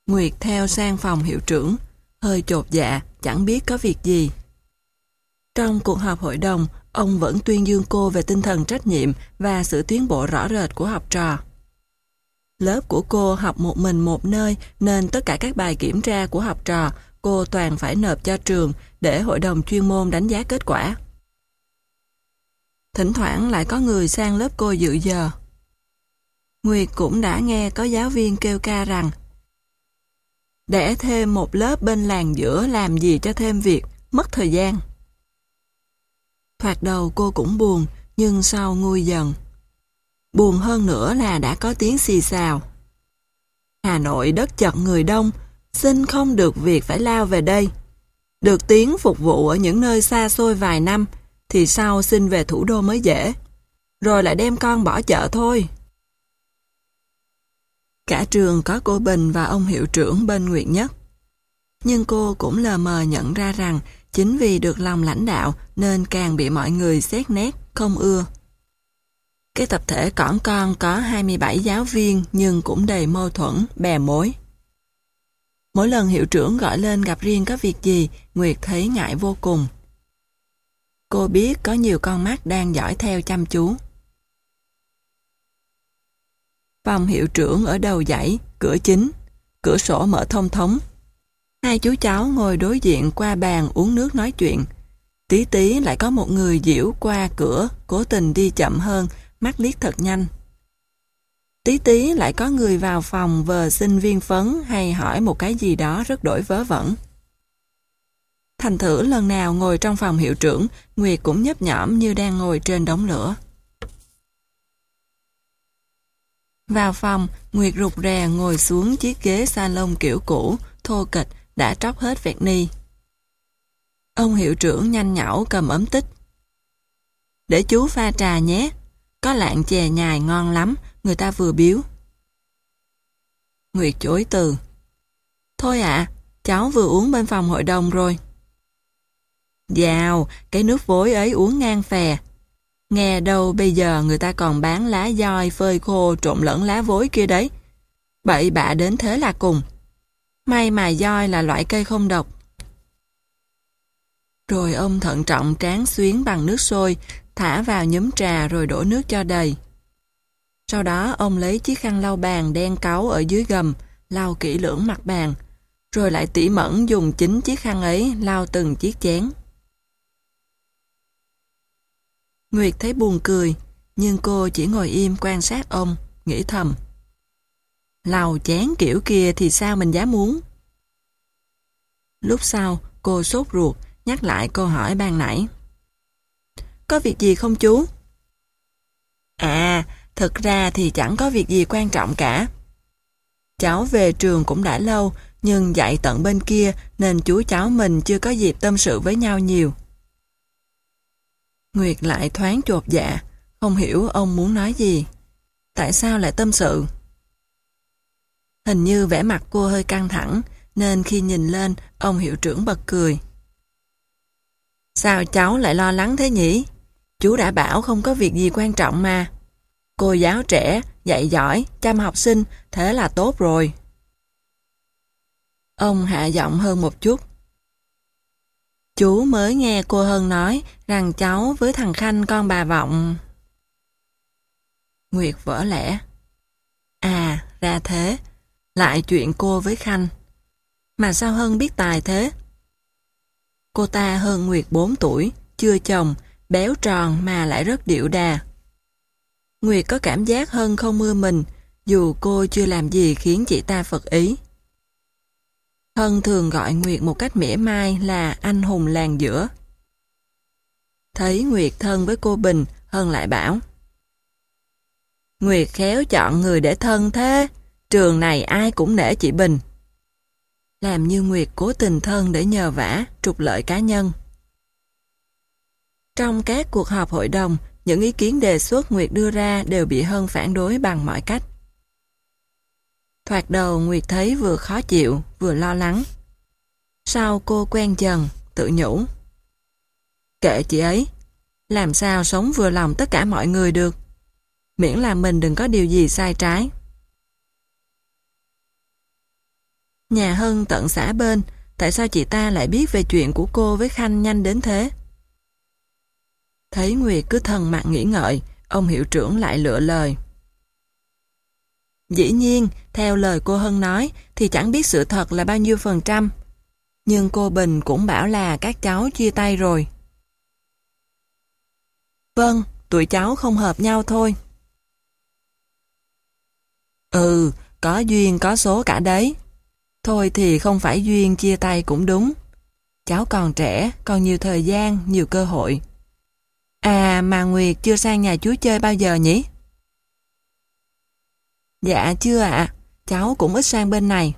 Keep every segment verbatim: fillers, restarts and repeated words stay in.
Nguyệt theo sang phòng hiệu trưởng, hơi chột dạ, chẳng biết có việc gì. Trong cuộc họp hội đồng, ông vẫn tuyên dương cô về tinh thần trách nhiệm và sự tiến bộ rõ rệt của học trò. Lớp của cô học một mình một nơi nên tất cả các bài kiểm tra của học trò cô toàn phải nộp cho trường để hội đồng chuyên môn đánh giá kết quả. Thỉnh thoảng lại có người sang lớp cô dự giờ. Nguyệt cũng đã nghe có giáo viên kêu ca rằng để thêm một lớp bên làng giữa làm gì cho thêm việc, mất thời gian. Thoạt đầu cô cũng buồn, nhưng sau nguôi dần. Buồn hơn nữa là đã có tiếng xì xào. Hà Nội đất chật người đông, xin không được việc phải lao về đây. Được tiếng phục vụ ở những nơi xa xôi vài năm, thì sau xin về thủ đô mới dễ. Rồi lại đem con bỏ chợ thôi. Cả trường có cô Bình và ông hiệu trưởng bên Nguyệt nhất. Nhưng cô cũng lờ mờ nhận ra rằng chính vì được lòng lãnh đạo nên càng bị mọi người xét nét, không ưa. Cái tập thể cỏn con có hai mươi bảy giáo viên nhưng cũng đầy mâu thuẫn, bè mối. Mỗi lần hiệu trưởng gọi lên gặp riêng có việc gì, Nguyệt thấy ngại vô cùng. Cô biết có nhiều con mắt đang dõi theo chăm chú. Phòng hiệu trưởng ở đầu dãy, cửa chính, cửa sổ mở thông thống. Hai chú cháu ngồi đối diện qua bàn uống nước nói chuyện. Tí tí lại có một người diễu qua cửa, cố tình đi chậm hơn, mắt liếc thật nhanh. Tí tí lại có người vào phòng vờ xin viên phấn hay hỏi một cái gì đó rất đổi vớ vẩn. Thành thử lần nào ngồi trong phòng hiệu trưởng, Nguyệt cũng nhấp nhõm như đang ngồi trên đống lửa. Vào phòng, Nguyệt rụt rè ngồi xuống chiếc ghế salon kiểu cũ, thô kịch, đã tróc hết vẹt ni. Ông hiệu trưởng nhanh nhảu cầm ấm tích. Để chú pha trà nhé, có lạng chè nhài ngon lắm, người ta vừa biếu. Nguyệt chối từ. Thôi ạ, à, cháu vừa uống bên phòng hội đồng rồi. Dào, cái nước vối ấy uống ngang phè. Nghe đâu bây giờ người ta còn bán lá doi phơi khô trộn lẫn lá vối kia đấy. Bậy bạ đến thế là cùng. May mà doi là loại cây không độc. Rồi ông thận trọng tráng xuyến bằng nước sôi, thả vào nhúm trà rồi đổ nước cho đầy. Sau đó ông lấy chiếc khăn lau bàn đen cáu ở dưới gầm, lau kỹ lưỡng mặt bàn, rồi lại tỉ mẩn dùng chính chiếc khăn ấy lau từng chiếc chén. Nguyệt thấy buồn cười, nhưng cô chỉ ngồi im quan sát ông, nghĩ thầm. Lau chén kiểu kia thì sao mình dám uống? Lúc sau, cô sốt ruột, nhắc lại câu hỏi ban nãy. Có việc gì không chú? À, thực ra thì chẳng có việc gì quan trọng cả. Cháu về trường cũng đã lâu, nhưng dạy tận bên kia nên chú cháu mình chưa có dịp tâm sự với nhau nhiều. Nguyệt lại thoáng chột dạ, không hiểu ông muốn nói gì. Tại sao lại tâm sự? Hình như vẻ mặt cô hơi căng thẳng, nên khi nhìn lên, ông hiệu trưởng bật cười. Sao cháu lại lo lắng thế nhỉ? Chú đã bảo không có việc gì quan trọng mà. Cô giáo trẻ, dạy giỏi, chăm học sinh, thế là tốt rồi. Ông hạ giọng hơn một chút. Chú mới nghe cô Hân nói rằng cháu với thằng Khanh con bà Vọng. Nguyệt vỡ lẽ. À, ra thế. Lại chuyện cô với Khanh. Mà sao Hân biết tài thế? Cô ta hơn Nguyệt bốn tuổi, chưa chồng, béo tròn mà lại rất điệu đà. Nguyệt có cảm giác Hân không ưa mình, dù cô chưa làm gì khiến chị ta phật ý. Hân thường gọi Nguyệt một cách mỉa mai là anh hùng làng giữa. Thấy Nguyệt thân với cô Bình, Hân lại bảo. Nguyệt khéo chọn người để thân thế, trường này ai cũng nể chị Bình. Làm như Nguyệt cố tình thân để nhờ vả, trục lợi cá nhân. Trong các cuộc họp hội đồng, những ý kiến đề xuất Nguyệt đưa ra đều bị Hân phản đối bằng mọi cách. Thoạt đầu Nguyệt thấy vừa khó chịu, vừa lo lắng. Sau cô quen dần, tự nhủ. Kệ chị ấy, làm sao sống vừa lòng tất cả mọi người được, miễn là mình đừng có điều gì sai trái. Nhà Hân tận xã bên, tại sao chị ta lại biết về chuyện của cô với Khanh nhanh đến thế? Thấy Nguyệt cứ thần mặt nghĩ ngợi, ông hiệu trưởng lại lựa lời. Dĩ nhiên, theo lời cô Hân nói, thì chẳng biết sự thật là bao nhiêu phần trăm. Nhưng cô Bình cũng bảo là các cháu chia tay rồi. Vâng, tụi cháu không hợp nhau thôi. Ừ, có duyên có số cả đấy. Thôi thì không phải duyên chia tay cũng đúng. Cháu còn trẻ, còn nhiều thời gian, nhiều cơ hội. À mà Nguyệt chưa sang nhà chú chơi bao giờ nhỉ? Dạ chưa ạ, cháu cũng ít sang bên này.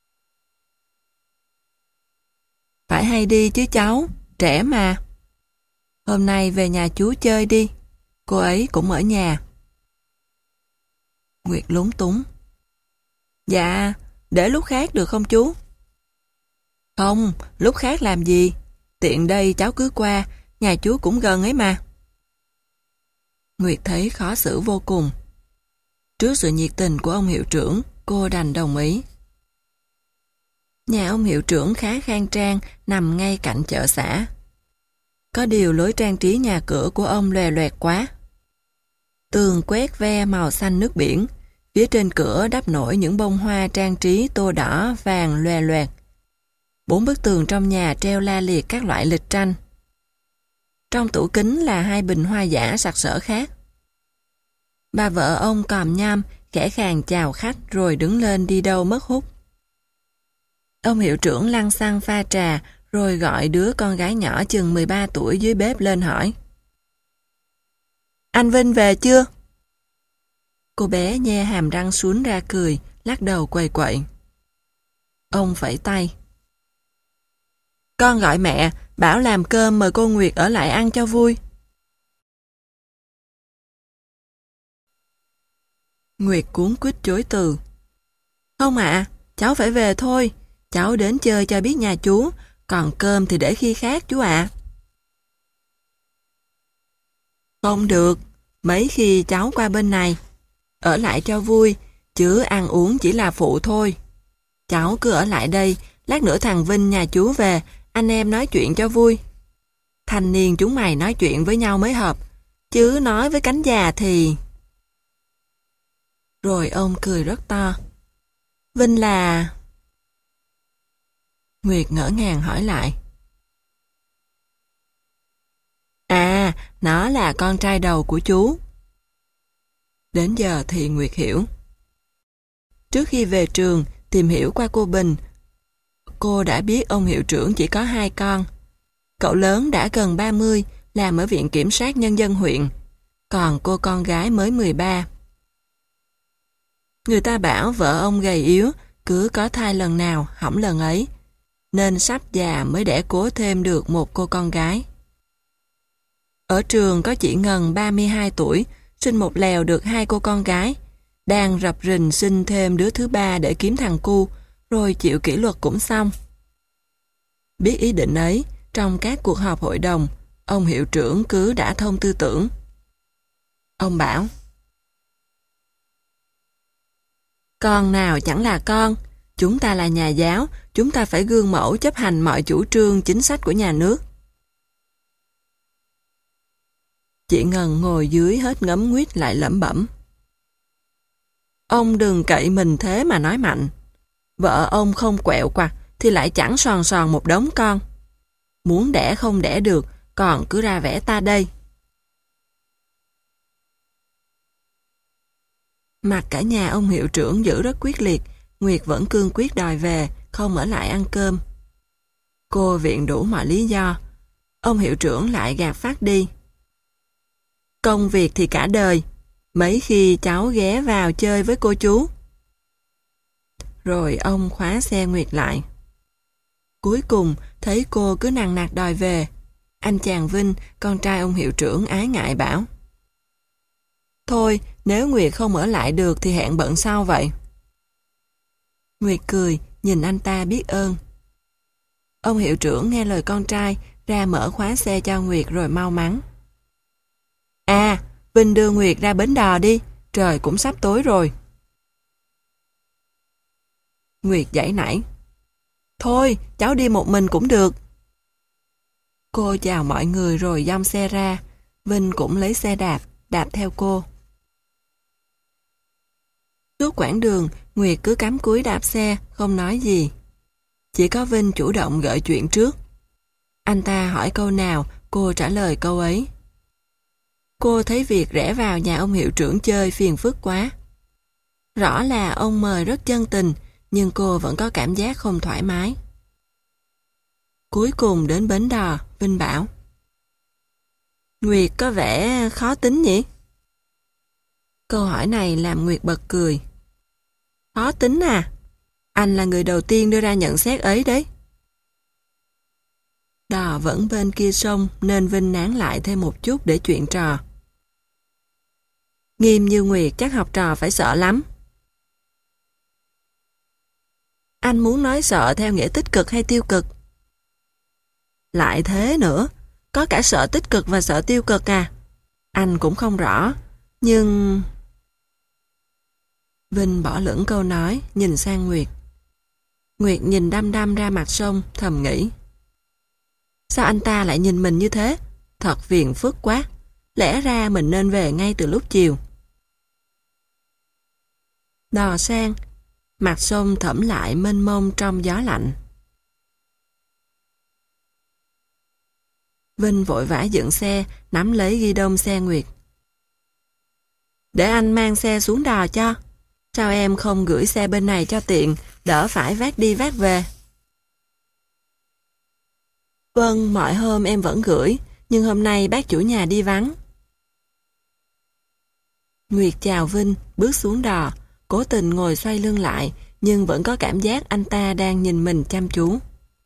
Phải hay đi chứ cháu, trẻ mà. Hôm nay về nhà chú chơi đi, cô ấy cũng ở nhà. Nguyệt lúng túng. Dạ, để lúc khác được không chú? Không, lúc khác làm gì? Tiện đây cháu cứ qua, nhà chú cũng gần ấy mà. Nguyệt thấy khó xử vô cùng. Trước sự nhiệt tình của ông hiệu trưởng, cô đành đồng ý. Nhà ông hiệu trưởng khá khang trang, nằm ngay cạnh chợ xã. Có điều lối trang trí nhà cửa của ông loè loẹt quá. Tường quét ve màu xanh nước biển, phía trên cửa đắp nổi những bông hoa trang trí tô đỏ vàng loè loẹt. Bốn bức tường trong nhà treo la liệt các loại lịch tranh. Trong tủ kính là hai bình hoa giả sặc sỡ khác. Bà vợ ông còm nhom, khẽ khàng chào khách rồi đứng lên đi đâu mất hút. Ông hiệu trưởng lăng xăng pha trà rồi gọi đứa con gái nhỏ chừng mười ba tuổi dưới bếp lên hỏi. Anh Vinh về chưa? Cô bé nhe hàm răng xuống ra cười, lắc đầu quầy quậy. Ông phẩy tay. Con gọi mẹ, bảo làm cơm mời cô Nguyệt ở lại ăn cho vui. Nguyệt cuống quýt chối từ. Không ạ, cháu phải về thôi. Cháu đến chơi cho biết nhà chú, còn cơm thì để khi khác chú ạ. Không được, mấy khi cháu qua bên này. Ở lại cho vui, chứ ăn uống chỉ là phụ thôi. Cháu cứ ở lại đây, lát nữa thằng Vinh nhà chú về, anh em nói chuyện cho vui. Thanh niên chúng mày nói chuyện với nhau mới hợp, chứ nói với cánh già thì... Rồi ông cười rất to. Vinh là... Nguyệt ngỡ ngàng hỏi lại. À, nó là con trai đầu của chú. Đến giờ thì Nguyệt hiểu. Trước khi về trường, tìm hiểu qua cô Bình, cô đã biết ông hiệu trưởng chỉ có hai con. Cậu lớn đã gần ba mươi, làm ở Viện Kiểm sát Nhân dân huyện, còn cô con gái mới mười ba. Người ta bảo vợ ông gầy yếu, cứ có thai lần nào hỏng lần ấy, nên sắp già mới đẻ cố thêm được một cô con gái. Ở trường có chị Ngân ba mươi hai tuổi, sinh một lèo được hai cô con gái, đang rập rình sinh thêm đứa thứ ba để kiếm thằng cu, rồi chịu kỷ luật cũng xong. Biết ý định ấy, trong các cuộc họp hội đồng, ông hiệu trưởng cứ đã thông tư tưởng. Ông bảo, con nào chẳng là con, chúng ta là nhà giáo, chúng ta phải gương mẫu chấp hành mọi chủ trương chính sách của nhà nước. Chị Ngân ngồi dưới hết ngấm nguyết lại lẩm bẩm. Ông đừng cậy mình thế mà nói mạnh. Vợ ông không quẹo quặt thì lại chẳng sòn sòn một đống con. Muốn đẻ không đẻ được, còn cứ ra vẻ ta đây. Mặt cả nhà ông hiệu trưởng giữ rất quyết liệt, Nguyệt vẫn cương quyết đòi về, không ở lại ăn cơm. Cô viện đủ mọi lý do. Ông hiệu trưởng lại gạt phát đi. Công việc thì cả đời, mấy khi cháu ghé vào chơi với cô chú. Rồi ông khóa xe Nguyệt lại. Cuối cùng thấy cô cứ nằng nặc đòi về. Anh chàng Vinh, con trai ông hiệu trưởng ái ngại bảo. Thôi, nếu Nguyệt không ở lại được thì hẹn bận sau vậy. Nguyệt cười, nhìn anh ta biết ơn. Ông hiệu trưởng nghe lời con trai, ra mở khóa xe cho Nguyệt rồi mau mắn. À, Vinh đưa Nguyệt ra bến đò đi, trời cũng sắp tối rồi. Nguyệt giãy nảy. Thôi, cháu đi một mình cũng được. Cô chào mọi người rồi dong xe ra. Vinh cũng lấy xe đạp, đạp theo cô. Suốt quãng đường, Nguyệt cứ cắm cúi đạp xe, không nói gì. Chỉ có Vinh chủ động gợi chuyện trước. Anh ta hỏi câu nào, cô trả lời câu ấy. Cô thấy việc rẽ vào nhà ông hiệu trưởng chơi phiền phức quá. Rõ là ông mời rất chân tình, nhưng cô vẫn có cảm giác không thoải mái. Cuối cùng đến bến đò, Vinh bảo. Nguyệt có vẻ khó tính nhỉ? Câu hỏi này làm Nguyệt bật cười. Khó tính à? Anh là người đầu tiên đưa ra nhận xét ấy đấy. Đò vẫn bên kia sông nên Vinh nán lại thêm một chút để chuyện trò. Nghiêm như Nguyệt chắc học trò phải sợ lắm. Anh muốn nói sợ theo nghĩa tích cực hay tiêu cực? Lại thế nữa, có cả sợ tích cực và sợ tiêu cực à? Anh cũng không rõ, nhưng... Vinh bỏ lửng câu nói, nhìn sang Nguyệt. Nguyệt nhìn đăm đăm ra mặt sông, thầm nghĩ. Sao anh ta lại nhìn mình như thế? Thật phiền phức quá. Lẽ ra mình nên về ngay từ lúc chiều. Đò sang, mặt sông thẫm lại mênh mông trong gió lạnh. Vinh vội vã dựng xe, nắm lấy ghi đông xe Nguyệt. Để anh mang xe xuống đò cho. Sao em không gửi xe bên này cho tiện, đỡ phải vác đi vác về? Vâng, mọi hôm em vẫn gửi, nhưng hôm nay bác chủ nhà đi vắng. Nguyệt chào Vinh, bước xuống đò, cố tình ngồi xoay lưng lại, nhưng vẫn có cảm giác anh ta đang nhìn mình chăm chú.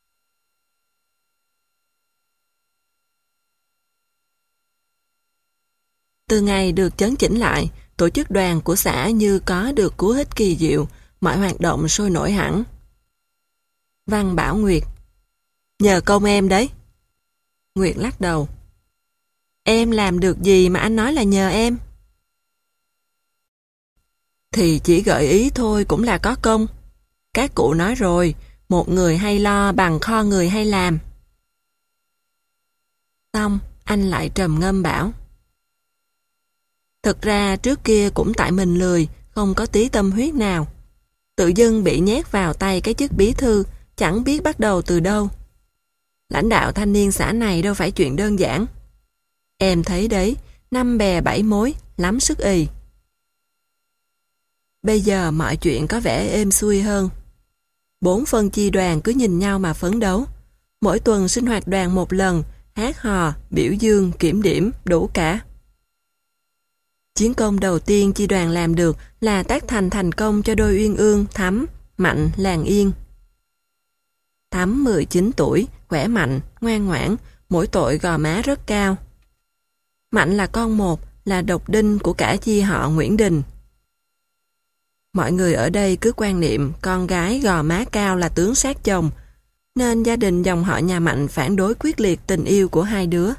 Từ ngày được chấn chỉnh lại, tổ chức đoàn của xã như có được cú hích kỳ diệu, mọi hoạt động sôi nổi hẳn. Văn bảo Nguyệt, nhờ công em đấy. Nguyệt lắc đầu. Em làm được gì mà anh nói là nhờ em? Thì chỉ gợi ý thôi cũng là có công. Các cụ nói rồi, một người hay lo bằng kho người hay làm. Xong, anh lại trầm ngâm bảo. Thực ra trước kia cũng tại mình lười, không có tí tâm huyết nào. Tự dưng bị nhét vào tay cái chức bí thư, chẳng biết bắt đầu từ đâu. Lãnh đạo thanh niên xã này đâu phải chuyện đơn giản. Em thấy đấy, năm bè bảy mối, lắm sức ì. Bây giờ mọi chuyện có vẻ êm xuôi hơn. Bốn phân chi đoàn cứ nhìn nhau mà phấn đấu. Mỗi tuần sinh hoạt đoàn một lần, hát hò, biểu dương, kiểm điểm, đủ cả. Chiến công đầu tiên chi đoàn làm được là tác thành thành công cho đôi uyên ương Thắm, Mạnh, làng Yên. Thắm mười chín tuổi, khỏe mạnh, ngoan ngoãn, mỗi tội gò má rất cao. Mạnh là con một, là độc đinh của cả chi họ Nguyễn Đình. Mọi người ở đây cứ quan niệm con gái gò má cao là tướng sát chồng, nên gia đình dòng họ nhà Mạnh phản đối quyết liệt tình yêu của hai đứa.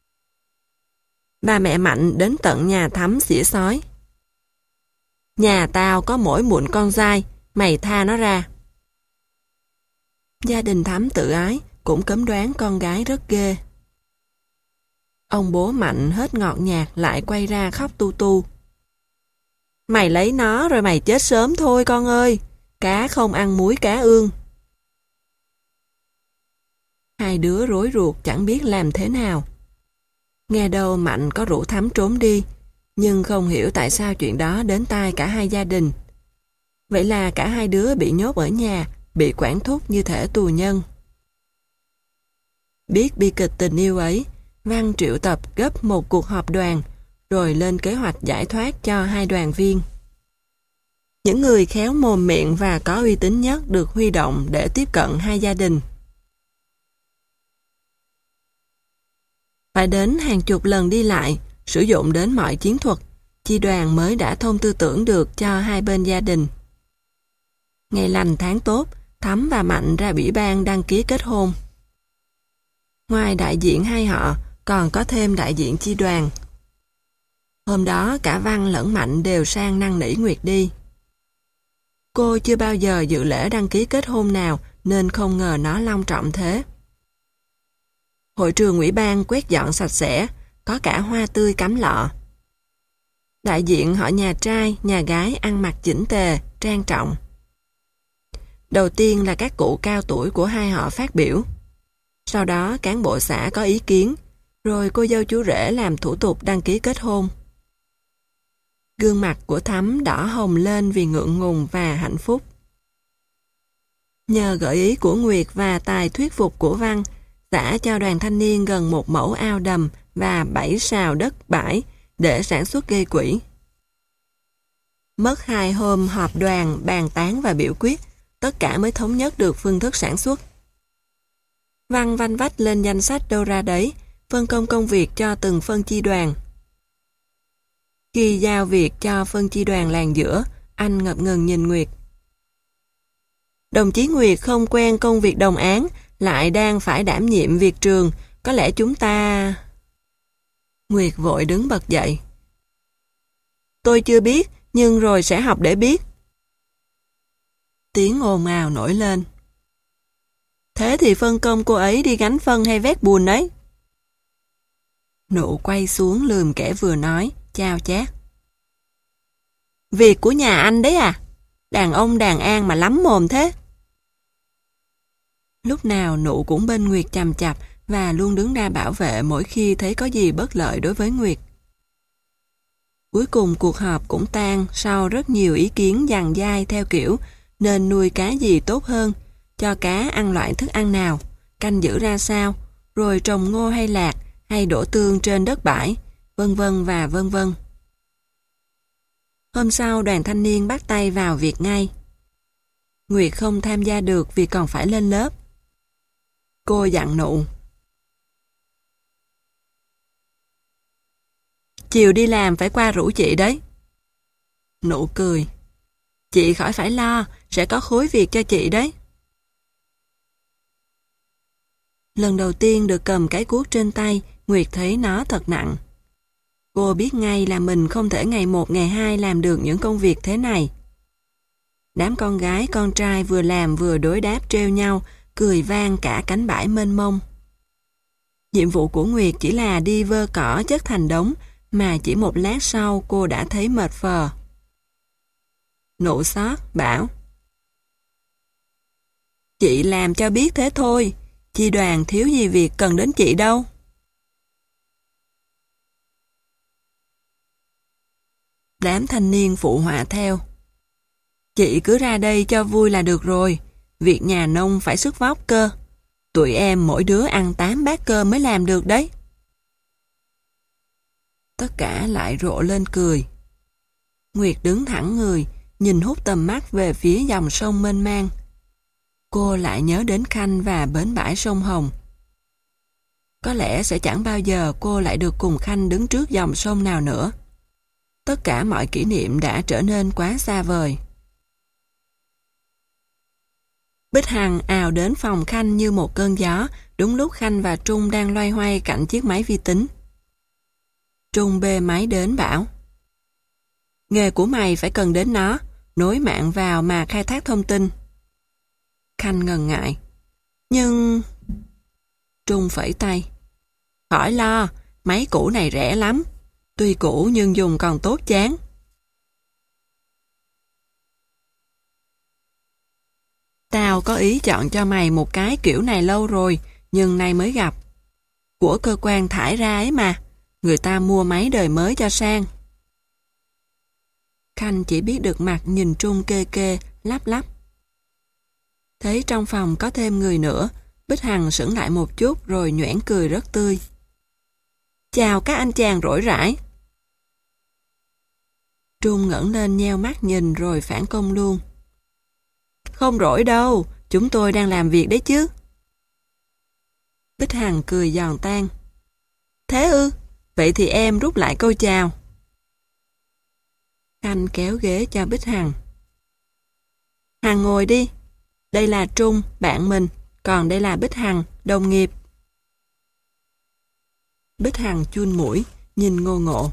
Ba mẹ Mạnh đến tận nhà Thắm xỉa xói. Nhà tao có mỗi mụn con dai, mày tha nó ra. Gia đình Thắm tự ái, cũng cấm đoán con gái rất ghê. Ông bố Mạnh hết ngọt nhạt lại quay ra khóc tu tu. Mày lấy nó rồi mày chết sớm thôi con ơi, cá không ăn muối cá ương. Hai đứa rối ruột chẳng biết làm thế nào. Nghe đâu Mạnh có rủ Thắm trốn đi, nhưng không hiểu tại sao chuyện đó đến tai cả hai gia đình. Vậy là cả hai đứa bị nhốt ở nhà, bị quản thúc như thể tù nhân. Biết bi kịch tình yêu ấy, Văn triệu tập gấp một cuộc họp đoàn, rồi lên kế hoạch giải thoát cho hai đoàn viên. Những người khéo mồm miệng và có uy tín nhất được huy động để tiếp cận hai gia đình. Phải đến hàng chục lần đi lại, sử dụng đến mọi chiến thuật, chi đoàn mới đã thông tư tưởng được cho hai bên gia đình. Ngày lành tháng tốt, Thắm và Mạnh ra ủy ban đăng ký kết hôn. Ngoài đại diện hai họ, còn có thêm đại diện chi đoàn. Hôm đó cả Văn lẫn Mạnh đều sang năn nỉ Nguyệt đi. Cô chưa bao giờ dự lễ đăng ký kết hôn nào nên không ngờ nó long trọng thế. Hội trường ủy ban quét dọn sạch sẽ, có cả hoa tươi cắm lọ. Đại diện họ nhà trai, nhà gái ăn mặc chỉnh tề, trang trọng. Đầu tiên là các cụ cao tuổi của hai họ phát biểu. Sau đó cán bộ xã có ý kiến, rồi cô dâu chú rể làm thủ tục đăng ký kết hôn. Gương mặt của Thắm đỏ hồng lên vì ngượng ngùng và hạnh phúc. Nhờ gợi ý của Nguyệt và tài thuyết phục của Văn, xã cho đoàn thanh niên gần một mẫu ao đầm và bảy sào đất bãi để sản xuất gây quỹ. Mất hai hôm họp đoàn, bàn tán và biểu quyết, tất cả mới thống nhất được phương thức sản xuất. Văn vanh vách lên danh sách đâu ra đấy, phân công công việc cho từng phân chi đoàn. Khi giao việc cho phân chi đoàn làng giữa, anh ngập ngừng nhìn Nguyệt. Đồng chí Nguyệt không quen công việc đồng án, lại đang phải đảm nhiệm việc trường, có lẽ chúng ta... Nguyệt vội đứng bật dậy. Tôi chưa biết, nhưng rồi sẽ học để biết. Tiếng ồn ào nổi lên. Thế thì phân công cô ấy đi gánh phân hay vét bùn đấy? Nụ quay xuống lườm kẻ vừa nói, chao chát. Việc của nhà anh đấy à? Đàn ông đàn an mà lắm mồm thế. Lúc nào Nụ cũng bên Nguyệt chằm chặp và luôn đứng ra bảo vệ mỗi khi thấy có gì bất lợi đối với Nguyệt. Cuối cùng cuộc họp cũng tan sau rất nhiều ý kiến dằng dai theo kiểu nên nuôi cá gì tốt hơn, cho cá ăn loại thức ăn nào, canh giữ ra sao, rồi trồng ngô hay lạc, hay đổ tương trên đất bãi, vân vân và vân vân. Hôm sau đoàn thanh niên bắt tay vào việc ngay. Nguyệt không tham gia được vì còn phải lên lớp. Cô dặn Nụ. Chiều đi làm phải qua rủ chị đấy. Nụ cười. Chị khỏi phải lo, sẽ có khối việc cho chị đấy. Lần đầu tiên được cầm cái cuốc trên tay, Nguyệt thấy nó thật nặng. Cô biết ngay là mình không thể ngày một ngày hai làm được những công việc thế này. Đám con gái con trai vừa làm vừa đối đáp trêu nhau, cười vang cả cánh bãi mênh mông. Nhiệm vụ của Nguyệt chỉ là đi vơ cỏ chất thành đống, mà chỉ một lát sau cô đã thấy mệt phờ. Nụ xót, bảo. Chị làm cho biết thế thôi, chi đoàn thiếu gì việc cần đến chị đâu. Đám thanh niên phụ họa theo. Chị cứ ra đây cho vui là được rồi, việc nhà nông phải sức vóc cơ. Tụi em mỗi đứa ăn tám bát cơm mới làm được đấy. Tất cả lại rộ lên cười. Nguyệt đứng thẳng người, nhìn hút tầm mắt về phía dòng sông mênh mang. Cô lại nhớ đến Khanh và bến bãi sông Hồng. Có lẽ sẽ chẳng bao giờ cô lại được cùng Khanh đứng trước dòng sông nào nữa. Tất cả mọi kỷ niệm đã trở nên quá xa vời. Bích Hằng ào đến phòng Khanh như một cơn gió, đúng lúc Khanh và Trung đang loay hoay cạnh chiếc máy vi tính. Trung bê máy đến bảo. Nghề của mày phải cần đến nó, nối mạng vào mà khai thác thông tin. Khanh ngần ngại. Nhưng... Trung phẩy tay. Khỏi lo, máy cũ này rẻ lắm. Tuy cũ nhưng dùng còn tốt chán. Tao có ý chọn cho mày một cái kiểu này lâu rồi, nhưng nay mới gặp. Của cơ quan thải ra ấy mà, người ta mua máy đời mới cho sang. Khanh chỉ biết được mặt nhìn Trung kê kê, lắp lắp. Thấy trong phòng có thêm người nữa, Bích Hằng sững lại một chút rồi nhoẻn cười rất tươi. Chào các anh chàng rỗi rãi. Trung ngẩng lên nheo mắt nhìn rồi phản công luôn. Không rỗi đâu, chúng tôi đang làm việc đấy chứ. Bích Hằng cười giòn tan. Thế ư, vậy thì em rút lại câu chào. Khanh kéo ghế cho Bích Hằng. Hằng ngồi đi. Đây là Trung, bạn mình, còn đây là Bích Hằng, đồng nghiệp. Bích Hằng chun mũi, nhìn ngô ngộ.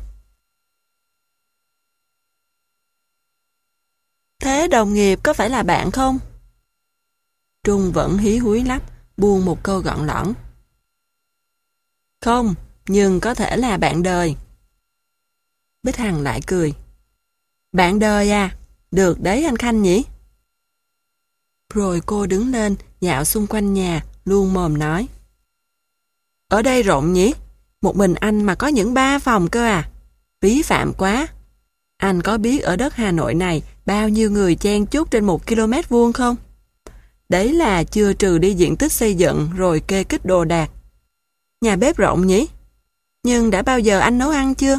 Thế đồng nghiệp có phải là bạn không? Trung vẫn hí húi lắm, buông một câu gọn lõn. Không, nhưng có thể là bạn đời. Bích Hằng lại cười. Bạn đời à? Được đấy anh Khanh nhỉ? Rồi cô đứng lên, dạo xung quanh nhà, luôn mồm nói. Ở đây rộng nhỉ? Một mình anh mà có những ba phòng cơ à? Phí phạm quá. Anh có biết ở đất Hà Nội này bao nhiêu người chen chúc trên một km vuông không? Đấy là chưa trừ đi diện tích xây dựng rồi kê kích đồ đạc. Nhà bếp rộng nhỉ? Nhưng đã bao giờ anh nấu ăn chưa?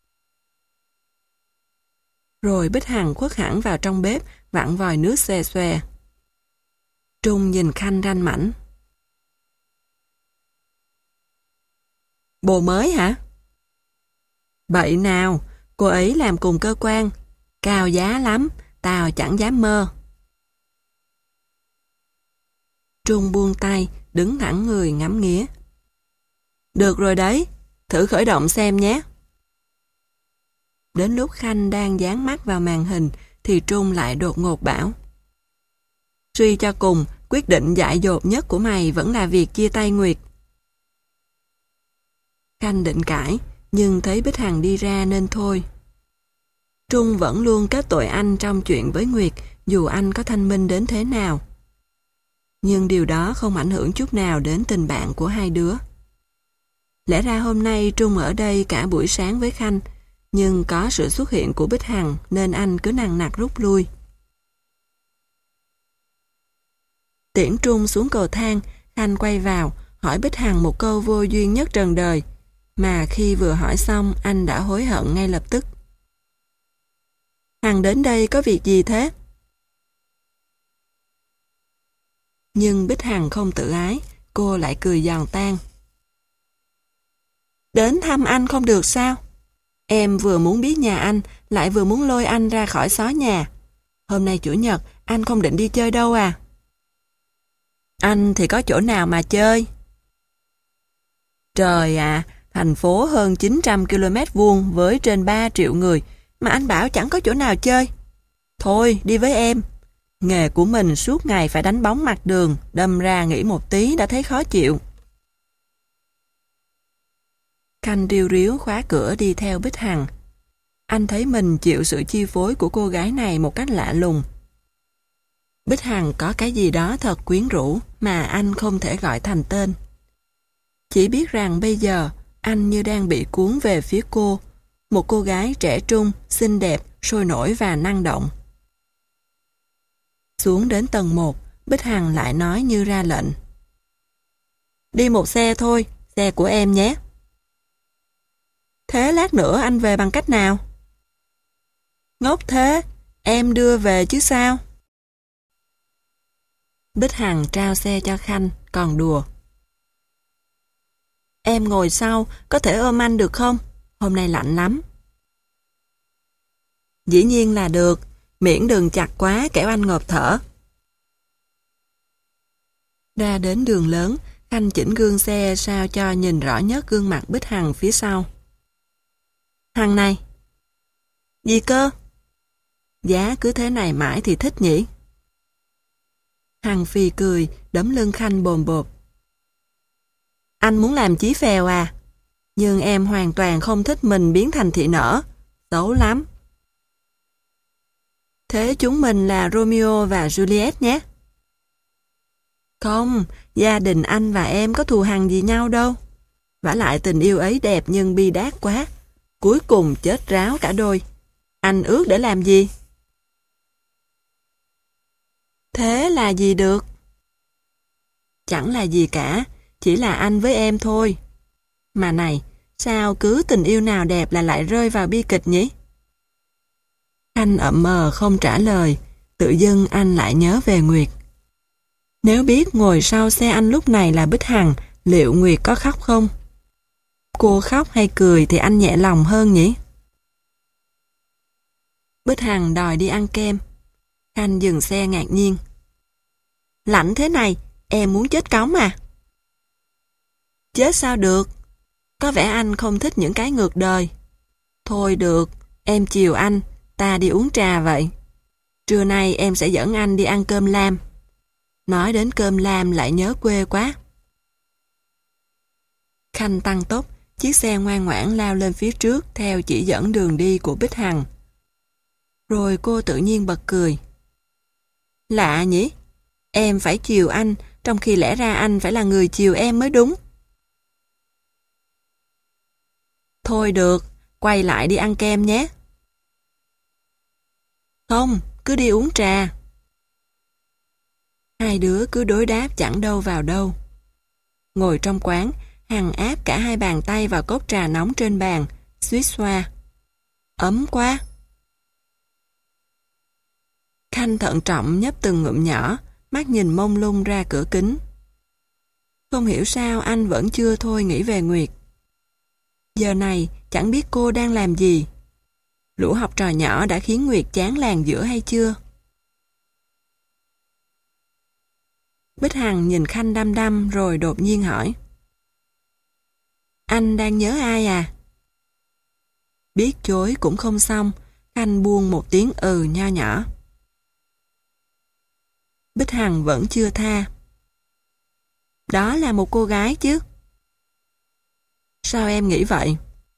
Rồi Bích Hằng khuất hẳn vào trong bếp, vặn vòi nước xòe xòe. Trung nhìn Khanh ranh mảnh. Bồ mới hả? Bậy nào, cô ấy làm cùng cơ quan. Cao giá lắm, tao chẳng dám mơ. Trung buông tay, đứng thẳng người ngắm nghía. Được rồi đấy, thử khởi động xem nhé. Đến lúc Khanh đang dán mắt vào màn hình thì Trung lại đột ngột bảo. Suy cho cùng, quyết định dại dột nhất của mày vẫn là việc chia tay Nguyệt. Khanh định cãi, nhưng thấy Bích Hằng đi ra nên thôi. Trung vẫn luôn kết tội anh trong chuyện với Nguyệt, dù anh có thanh minh đến thế nào. Nhưng điều đó không ảnh hưởng chút nào đến tình bạn của hai đứa. Lẽ ra hôm nay Trung ở đây cả buổi sáng với Khanh, nhưng có sự xuất hiện của Bích Hằng nên anh cứ nằng nặc rút lui. Tiễn Trung xuống cầu thang, Khanh quay vào, hỏi Bích Hằng một câu vô duyên nhất trần đời, mà khi vừa hỏi xong anh đã hối hận ngay lập tức. Hằng đến đây có việc gì thế? Nhưng Bích Hằng không tự ái, cô lại cười giòn tan. Đến thăm anh không được sao? Em vừa muốn biết nhà anh, lại vừa muốn lôi anh ra khỏi xó nhà. Hôm nay Chủ nhật, anh không định đi chơi đâu à? Anh thì có chỗ nào mà chơi? Trời ạ, thành phố hơn chín trăm ki lô mét vuông với trên ba triệu người, mà anh bảo chẳng có chỗ nào chơi. Thôi, đi với em. Nghề của mình suốt ngày phải đánh bóng mặt đường, đâm ra nghỉ một tí đã thấy khó chịu. Khanh riu riu khóa cửa đi theo Bích Hằng. Anh thấy mình chịu sự chi phối của cô gái này một cách lạ lùng. Bích Hằng có cái gì đó thật quyến rũ mà anh không thể gọi thành tên. Chỉ biết rằng bây giờ anh như đang bị cuốn về phía cô, một cô gái trẻ trung, xinh đẹp, sôi nổi và năng động. Xuống đến tầng một, Bích Hằng lại nói như ra lệnh. Đi một xe thôi, xe của em nhé. Thế lát nữa anh về bằng cách nào? Ngốc thế, em đưa về chứ sao? Bích Hằng trao xe cho Khanh, còn đùa. Em ngồi sau, có thể ôm anh được không? Hôm nay lạnh lắm. Dĩ nhiên là được, miễn đừng chặt quá kẻo anh ngộp thở. Ra đến đường lớn, Khanh chỉnh gương xe sao cho nhìn rõ nhất gương mặt Bích Hằng phía sau. Hằng này. Gì cơ? Giá cứ thế này mãi thì thích nhỉ? Hằng phì cười, đấm lưng Khanh bồm bộp. Anh muốn làm chí phèo à? Nhưng em hoàn toàn không thích mình biến thành thị nở. Xấu lắm. Thế chúng mình là Romeo và Juliet nhé. Không, gia đình anh và em có thù hằn gì nhau đâu. Vả lại tình yêu ấy đẹp nhưng bi đát quá. Cuối cùng chết ráo cả đôi. Anh ước để làm gì? Thế là gì được? Chẳng là gì cả, chỉ là anh với em thôi. Mà này, sao cứ tình yêu nào đẹp là lại rơi vào bi kịch nhỉ? Anh ậm mờ không trả lời, tự dưng anh lại nhớ về Nguyệt. Nếu biết ngồi sau xe anh lúc này là Bích Hằng, liệu Nguyệt có khóc không? Cô khóc hay cười thì anh nhẹ lòng hơn nhỉ? Bích Hằng đòi đi ăn kem. Khanh dừng xe ngạc nhiên. Lạnh thế này, em muốn chết cóng à? Chết sao được? Có vẻ anh không thích những cái ngược đời. Thôi được, em chiều anh, ta đi uống trà vậy. Trưa nay em sẽ dẫn anh đi ăn cơm lam. Nói đến cơm lam lại nhớ quê quá. Khanh tăng tốc, chiếc xe ngoan ngoãn lao lên phía trước theo chỉ dẫn đường đi của Bích Hằng. Rồi cô tự nhiên bật cười. Lạ nhỉ? Em phải chiều anh, trong khi lẽ ra anh phải là người chiều em mới đúng. Thôi được, quay lại đi ăn kem nhé. Không, cứ đi uống trà. Hai đứa cứ đối đáp chẳng đâu vào đâu. Ngồi trong quán, Hằng áp cả hai bàn tay vào cốc trà nóng trên bàn, suýt xoa. Ấm quá. Khanh thận trọng nhấp từng ngụm nhỏ, mắt nhìn mông lung ra cửa kính. Không hiểu sao anh vẫn chưa thôi nghĩ về Nguyệt. Giờ này chẳng biết cô đang làm gì. Lũ học trò nhỏ đã khiến Nguyệt chán làng giữa hay chưa? Bích Hằng nhìn Khanh đăm đăm rồi đột nhiên hỏi. Anh đang nhớ ai à? Biết chối cũng không xong, Khanh buông một tiếng ừ nho nhỏ. Bích Hằng vẫn chưa tha. Đó là một cô gái chứ. Sao em nghĩ vậy?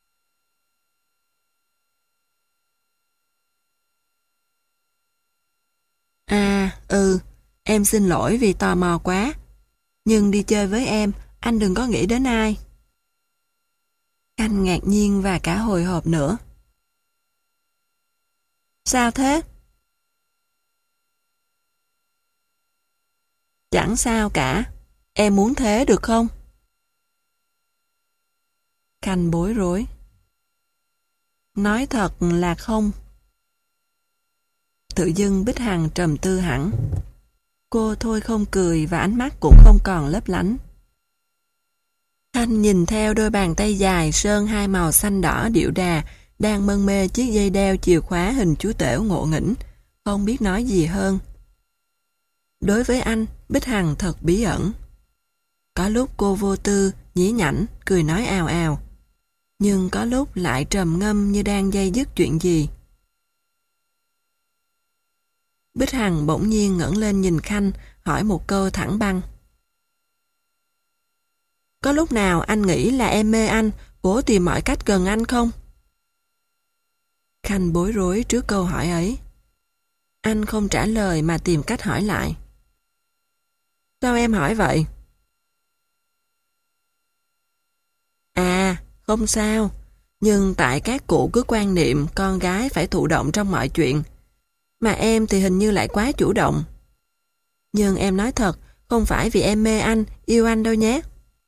À, ừ, em xin lỗi vì tò mò quá. Nhưng đi chơi với em, anh đừng có nghĩ đến ai. Khanh ngạc nhiên và cả hồi hộp nữa. Sao thế? Chẳng sao cả. Em muốn thế được không? Khanh bối rối. Nói thật là không. Tự dưng Bích Hằng trầm tư hẳn. Cô thôi không cười và ánh mắt cũng không còn lấp lánh. Khanh nhìn theo đôi bàn tay dài sơn hai màu xanh đỏ điệu đà đang mân mê chiếc dây đeo chìa khóa hình chú tểu ngộ nghĩnh, không biết nói gì hơn. Đối với anh, Bích Hằng thật bí ẩn. Có lúc cô vô tư, nhí nhảnh, cười nói ào ào. Nhưng có lúc lại trầm ngâm như đang day dứt chuyện gì. Bích Hằng bỗng nhiên ngẩng lên nhìn Khanh, hỏi một câu thẳng băng. Có lúc nào anh nghĩ là em mê anh, cố tìm mọi cách gần anh không? Khanh bối rối trước câu hỏi ấy. Anh không trả lời mà tìm cách hỏi lại. Sao em hỏi vậy? À, không sao. Nhưng tại các cụ cứ quan niệm con gái phải thụ động trong mọi chuyện. Mà em thì hình như lại quá chủ động. Nhưng em nói thật, không phải vì em mê anh, yêu anh đâu nhé.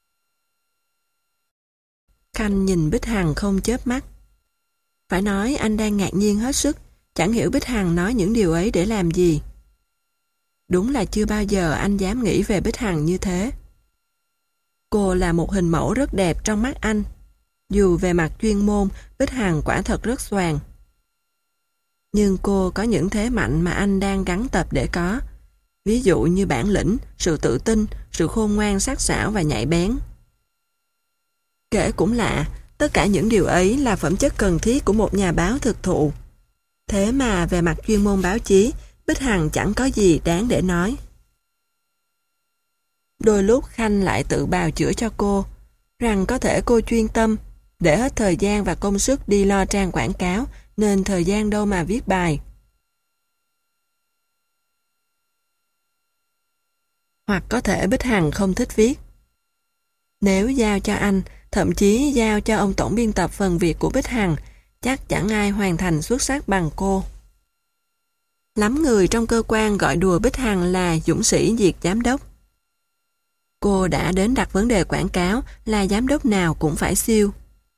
Khanh nhìn Bích Hằng không chớp mắt. Phải nói anh đang ngạc nhiên hết sức, chẳng hiểu Bích Hằng nói những điều ấy để làm gì. Đúng là chưa bao giờ anh dám nghĩ về Bích Hằng như thế. Cô là một hình mẫu rất đẹp trong mắt anh. Dù về mặt chuyên môn, Bích Hằng quả thật rất xoàng. Nhưng cô có những thế mạnh mà anh đang gắng tập để có. Ví dụ như bản lĩnh, sự tự tin, sự khôn ngoan sắc sảo và nhạy bén. Kể cũng lạ, tất cả những điều ấy là phẩm chất cần thiết của một nhà báo thực thụ. Thế mà về mặt chuyên môn báo chí, Bích Hằng chẳng có gì đáng để nói. Đôi lúc Khanh lại tự bào chữa cho cô, rằng có thể cô chuyên tâm, để hết thời gian và công sức đi lo trang quảng cáo, nên thời gian đâu mà viết bài. Hoặc có thể Bích Hằng không thích viết. Nếu giao cho anh, thậm chí giao cho ông tổng biên tập phần việc của Bích Hằng, chắc chẳng ai hoàn thành xuất sắc bằng cô. Lắm người trong cơ quan gọi đùa Bích Hằng là dũng sĩ diệt giám đốc. Cô đã đến đặt vấn đề quảng cáo là giám đốc nào cũng phải siêu.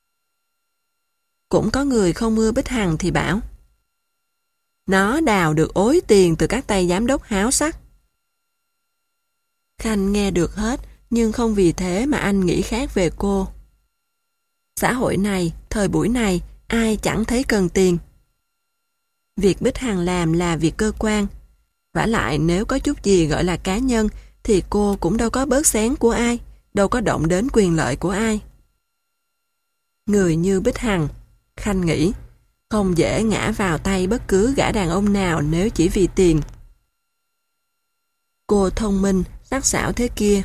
Cũng có người không ưa Bích Hằng thì bảo nó đào được ối tiền từ các tay giám đốc háo sắc. Khanh nghe được hết, nhưng không vì thế mà anh nghĩ khác về cô. Xã hội này, thời buổi này, ai chẳng thấy cần tiền. Việc Bích Hằng làm là việc cơ quan. Vả lại nếu có chút gì gọi là cá nhân, thì cô cũng đâu có bớt xén của ai, đâu có động đến quyền lợi của ai. Người như Bích Hằng, Khanh nghĩ, không dễ ngã vào tay bất cứ gã đàn ông nào nếu chỉ vì tiền. Cô thông minh, sắc sảo thế kia.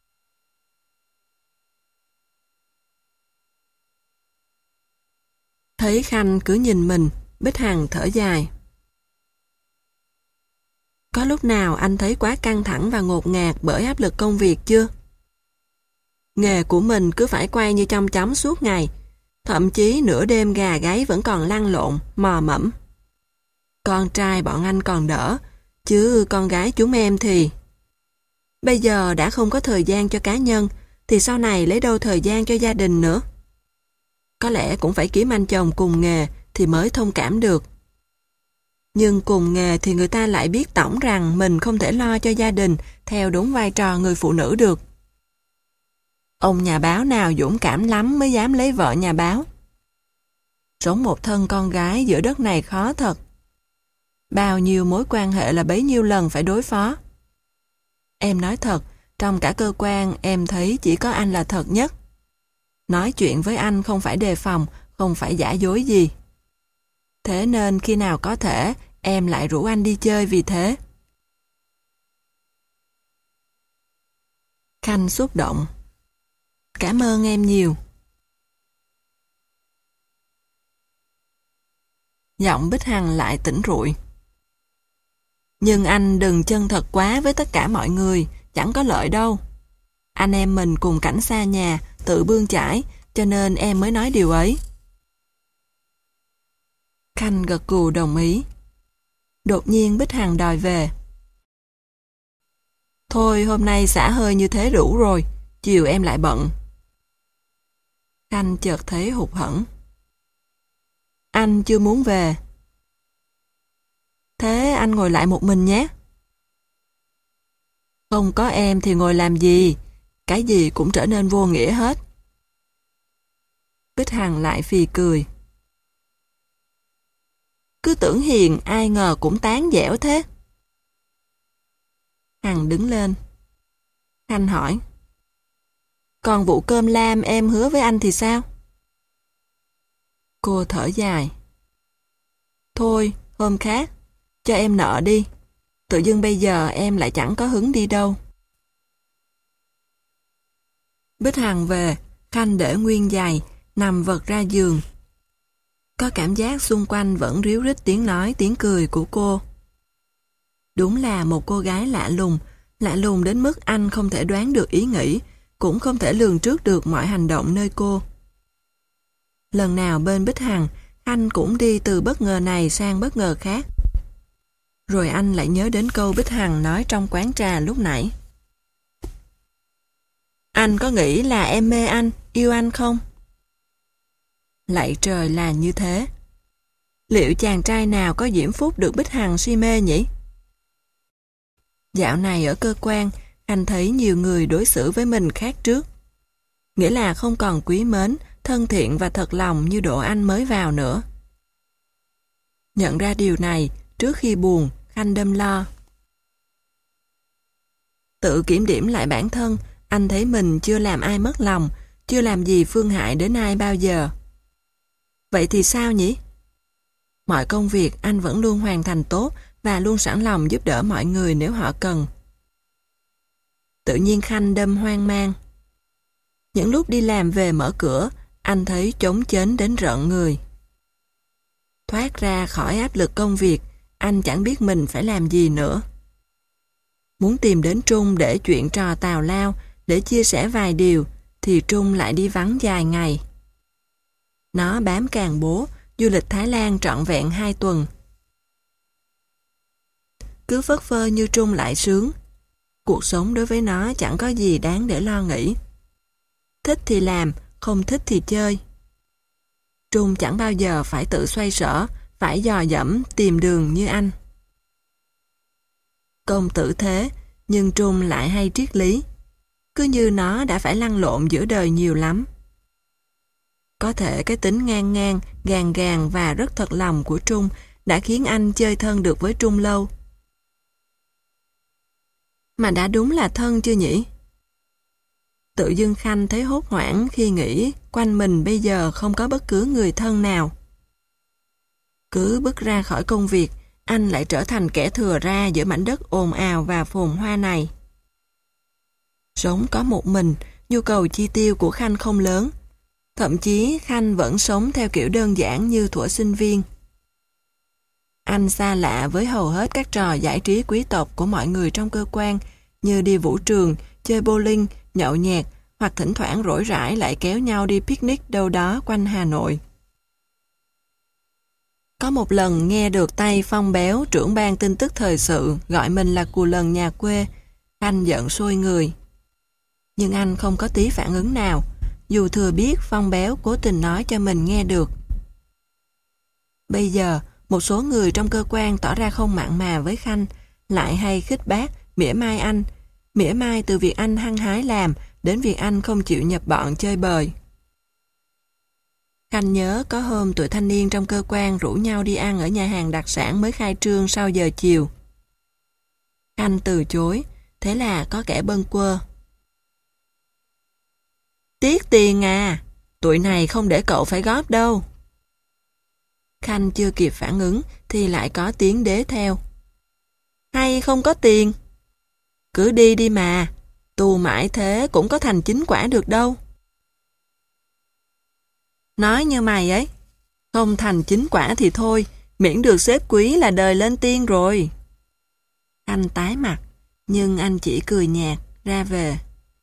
Thấy Khanh cứ nhìn mình, Bích Hằng thở dài. Có lúc nào anh thấy quá căng thẳng và ngột ngạt bởi áp lực công việc chưa? Nghề của mình cứ phải quay như chong chóng suốt ngày, thậm chí nửa đêm gà gáy vẫn còn lăn lộn, mò mẫm. Con trai bọn anh còn đỡ, chứ con gái chúng em thì... Bây giờ đã không có thời gian cho cá nhân, thì sau này lấy đâu thời gian cho gia đình nữa. Có lẽ cũng phải kiếm anh chồng cùng nghề thì mới thông cảm được. Nhưng cùng nghề thì người ta lại biết tổng rằng mình không thể lo cho gia đình theo đúng vai trò người phụ nữ được. Ông nhà báo nào dũng cảm lắm mới dám lấy vợ nhà báo. Sống một thân con gái giữa đất này khó thật. Bao nhiêu mối quan hệ là bấy nhiêu lần phải đối phó. Em nói thật, trong cả cơ quan em thấy chỉ có anh là thật nhất. Nói chuyện với anh không phải đề phòng, không phải giả dối gì. Thế nên khi nào có thể, em lại rủ anh đi chơi vì thế. Khanh xúc động. Cảm ơn em nhiều. Giọng Bích Hằng lại tỉnh rụi. Nhưng anh đừng chân thật quá với tất cả mọi người, chẳng có lợi đâu. Anh em mình cùng cảnh xa nhà, tự bươn chải, cho nên em mới nói điều ấy. Khanh gật gù đồng ý. Đột nhiên Bích Hằng đòi về. Thôi hôm nay xả hơi như thế đủ rồi, chiều em lại bận. Khanh chợt thấy hụt hẫng. Anh chưa muốn về. Thế anh ngồi lại một mình nhé. Không có em thì ngồi làm gì, cái gì cũng trở nên vô nghĩa hết. Bích Hằng lại phì cười. Cứ tưởng hiền, ai ngờ cũng tán dẻo thế. Hằng đứng lên. Khanh hỏi. Còn vụ cơm lam em hứa với anh thì sao? Cô thở dài. Thôi, hôm khác, cho em nợ đi. Tự dưng bây giờ em lại chẳng có hứng đi đâu. Bích Hằng về, Khanh để nguyên giày, nằm vật ra giường. Có cảm giác xung quanh vẫn ríu rít tiếng nói, tiếng cười của cô. Đúng là một cô gái lạ lùng, lạ lùng đến mức anh không thể đoán được ý nghĩ, cũng không thể lường trước được mọi hành động nơi cô. Lần nào bên Bích Hằng, anh cũng đi từ bất ngờ này sang bất ngờ khác. Rồi anh lại nhớ đến câu Bích Hằng nói trong quán trà lúc nãy. Anh có nghĩ là em mê anh, yêu anh không? Lạy trời là như thế. Liệu chàng trai nào có diễm phúc được Bích Hằng si mê nhỉ? Dạo này ở cơ quan, anh thấy nhiều người đối xử với mình khác trước. Nghĩa là không còn quý mến, thân thiện và thật lòng như độ anh mới vào nữa. Nhận ra điều này, trước khi buồn, Khanh đâm lo. Tự kiểm điểm lại bản thân, anh thấy mình chưa làm ai mất lòng, chưa làm gì phương hại đến ai bao giờ. Vậy thì sao nhỉ? Mọi công việc anh vẫn luôn hoàn thành tốt và luôn sẵn lòng giúp đỡ mọi người nếu họ cần. Tự nhiên Khanh đâm hoang mang. Những lúc đi làm về mở cửa, anh thấy trống chến đến rợn người. Thoát ra khỏi áp lực công việc, anh chẳng biết mình phải làm gì nữa. Muốn tìm đến Trung để chuyện trò tào lao, để chia sẻ vài điều, thì Trung lại đi vắng dài ngày. Nó bám càng bố, du lịch Thái Lan trọn vẹn hai tuần. Cứ phất phơ như Trung lại sướng. Cuộc sống đối với nó chẳng có gì đáng để lo nghĩ. Thích thì làm, không thích thì chơi. Trung chẳng bao giờ phải tự xoay sở, phải dò dẫm, tìm đường như anh. Công tử thế, nhưng Trung lại hay triết lý. Cứ như nó đã phải lăn lộn giữa đời nhiều lắm. Có thể cái tính ngang ngang, gàn gàn và rất thật lòng của Trung đã khiến anh chơi thân được với Trung lâu. Mà đã đúng là thân chưa nhỉ? Tự dưng Khanh thấy hốt hoảng khi nghĩ quanh mình bây giờ không có bất cứ người thân nào. Cứ bước ra khỏi công việc, anh lại trở thành kẻ thừa ra giữa mảnh đất ồn ào và phồn hoa này. Sống có một mình, nhu cầu chi tiêu của Khanh không lớn. Thậm chí Khanh vẫn sống theo kiểu đơn giản như thuở sinh viên. Anh xa lạ với hầu hết các trò giải trí quý tộc của mọi người trong cơ quan, như đi vũ trường, chơi bowling, nhậu nhẹt, hoặc thỉnh thoảng rỗi rãi lại kéo nhau đi picnic đâu đó quanh Hà Nội. Có một lần nghe được tay Phong Béo, trưởng ban tin tức thời sự, gọi mình là cù lần nhà quê, anh giận sôi người. Nhưng anh không có tí phản ứng nào, dù thừa biết Phong Béo cố tình nói cho mình nghe được. Bây giờ, một số người trong cơ quan tỏ ra không mặn mà với Khanh, lại hay khích bác, mỉa mai anh, mỉa mai từ việc anh hăng hái làm đến việc anh không chịu nhập bọn chơi bời. Khanh nhớ có hôm tụi thanh niên trong cơ quan rủ nhau đi ăn ở nhà hàng đặc sản mới khai trương sau giờ chiều. Khanh từ chối, thế là có kẻ bâng quơ. Tiếc tiền à, tụi này không để cậu phải góp đâu. Khanh chưa kịp phản ứng thì lại có tiếng đế theo. Hay không có tiền? Cứ đi đi mà, tù mãi thế cũng có thành chính quả được đâu. Nói như mày ấy, không thành chính quả thì thôi, miễn được xếp quý là đời lên tiên rồi. Anh tái mặt, nhưng anh chỉ cười nhạt, ra về.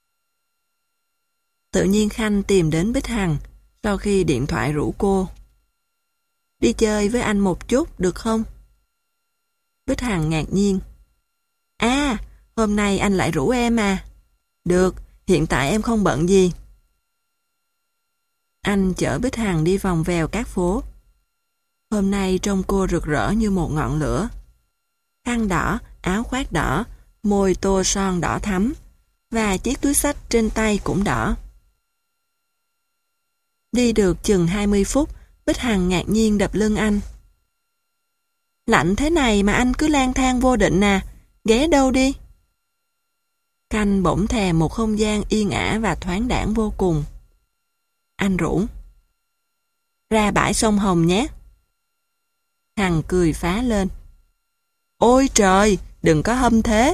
Tự nhiên Khanh tìm đến Bích Hằng, sau khi điện thoại rủ cô. Đi chơi với anh một chút, được không? Bích Hằng ngạc nhiên. À, hôm nay anh lại rủ em à? Được, hiện tại em không bận gì. Anh chở Bích Hằng đi vòng vèo các phố. Hôm nay trông cô rực rỡ như một ngọn lửa. Khăn đỏ, áo khoác đỏ, môi tô son đỏ thắm, và chiếc túi xách trên tay cũng đỏ. Đi được chừng hai mươi phút, Bích Hằng ngạc nhiên đập lưng anh. Lạnh thế này mà anh cứ lang thang vô định à, ghé đâu đi. Khanh bỗng thèm một không gian yên ả và thoáng đãng vô cùng. Anh rủ. Ra bãi sông Hồng nhé. Hằng cười phá lên. Ôi trời, đừng có hâm thế.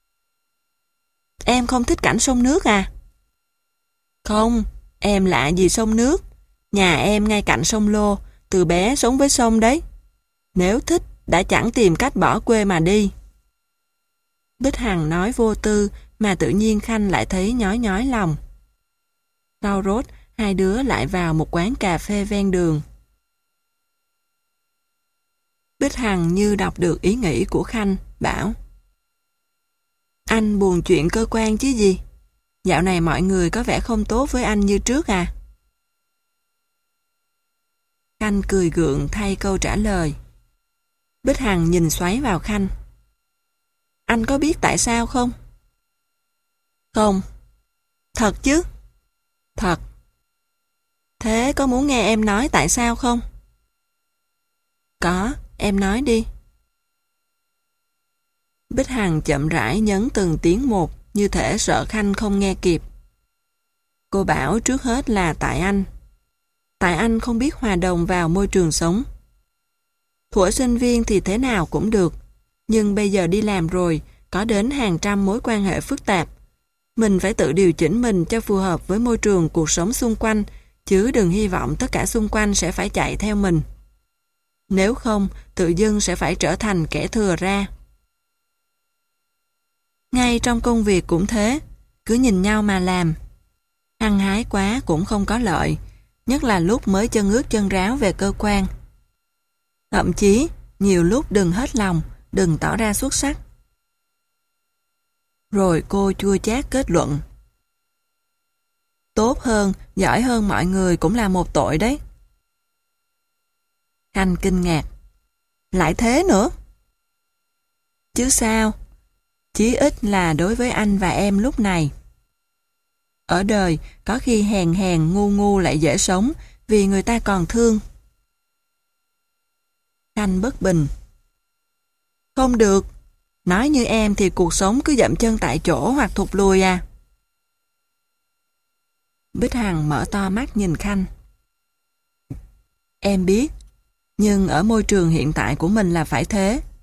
Em không thích cảnh sông nước à? Không, em lạ gì sông nước. Nhà em ngay cạnh sông Lô, từ bé sống với sông đấy. Nếu thích, đã chẳng tìm cách bỏ quê mà đi. Bích Hằng nói vô tư, mà tự nhiên Khanh lại thấy nhói nhói lòng. Rau rốt, hai đứa lại vào một quán cà phê ven đường. Bích Hằng như đọc được ý nghĩ của Khanh, bảo: Anh buồn chuyện cơ quan chứ gì? Dạo này mọi người có vẻ không tốt với anh như trước à? Khanh cười gượng thay câu trả lời. Bích Hằng nhìn xoáy vào Khanh. Anh có biết tại sao không? Không. Thật chứ? Thật. Thế có muốn nghe em nói tại sao không? Có, em nói đi. Bích Hằng chậm rãi nhấn từng tiếng một, như thể sợ Khanh không nghe kịp. Cô bảo trước hết là tại anh. Tại anh không biết hòa đồng vào môi trường sống. Thuở sinh viên thì thế nào cũng được, nhưng bây giờ đi làm rồi, có đến hàng trăm mối quan hệ phức tạp. Mình phải tự điều chỉnh mình cho phù hợp với môi trường cuộc sống xung quanh, chứ đừng hy vọng tất cả xung quanh sẽ phải chạy theo mình. Nếu không, tự dưng sẽ phải trở thành kẻ thừa ra. Ngay trong công việc cũng thế, cứ nhìn nhau mà làm. Hăng hái quá cũng không có lợi, nhất là lúc mới chân ướt chân ráo về cơ quan. Thậm chí, nhiều lúc đừng hết lòng, đừng tỏ ra xuất sắc. Rồi cô chua chát kết luận. Tốt hơn, giỏi hơn mọi người cũng là một tội đấy. Khanh kinh ngạc. Lại thế nữa? Chứ sao? Chí ít là đối với anh và em lúc này. Ở đời, có khi hèn hèn ngu ngu lại dễ sống, vì người ta còn thương. Khanh bất bình. Không được. Nói như em thì cuộc sống cứ dậm chân tại chỗ hoặc thụt lùi à. Bích Hằng mở to mắt nhìn Khanh. Em biết, nhưng ở môi trường hiện tại của mình là phải thế.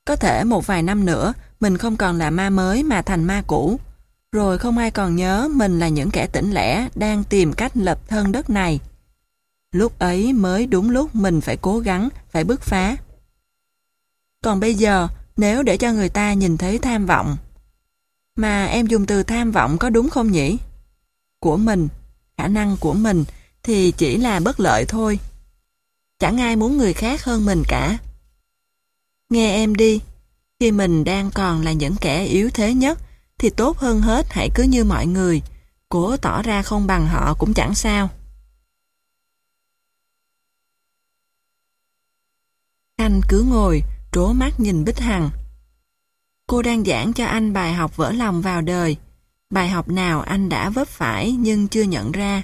Có thể một vài năm nữa, mình không còn là ma mới mà thành ma cũ. Rồi không ai còn nhớ mình là những kẻ tỉnh lẻ đang tìm cách lập thân đất này. Lúc ấy mới đúng lúc mình phải cố gắng, phải bứt phá. Còn bây giờ, nếu để cho người ta nhìn thấy tham vọng. Mà em dùng từ tham vọng có đúng không nhỉ? Của mình, khả năng của mình thì chỉ là bất lợi thôi. Chẳng ai muốn người khác hơn mình cả. Nghe em đi, khi mình đang còn là những kẻ yếu thế nhất, thì tốt hơn hết hãy cứ như mọi người, cố tỏ ra không bằng họ cũng chẳng sao. Anh cứ ngồi, trố mắt nhìn Bích Hằng. Cô đang giảng cho anh bài học vỡ lòng vào đời, bài học nào anh đã vấp phải nhưng chưa nhận ra.